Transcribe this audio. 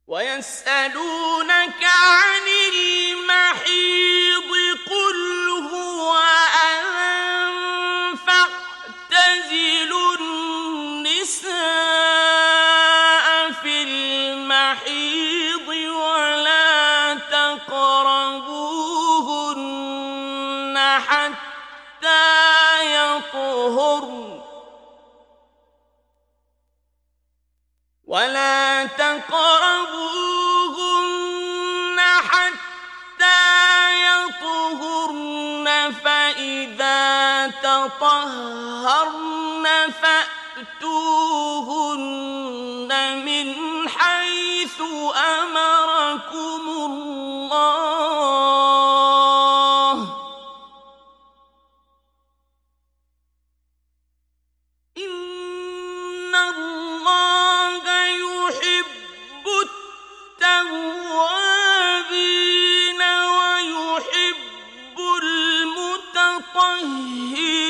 ويسألونك عن المحيض قل هو أذى فاعتزلوا النساء في المحيض ولا تقربوهن حتى يطهرن فإذا تطهرن فأتوهن من حيث أمركم الله إن الله يحب التوابين ويحب المتطهرين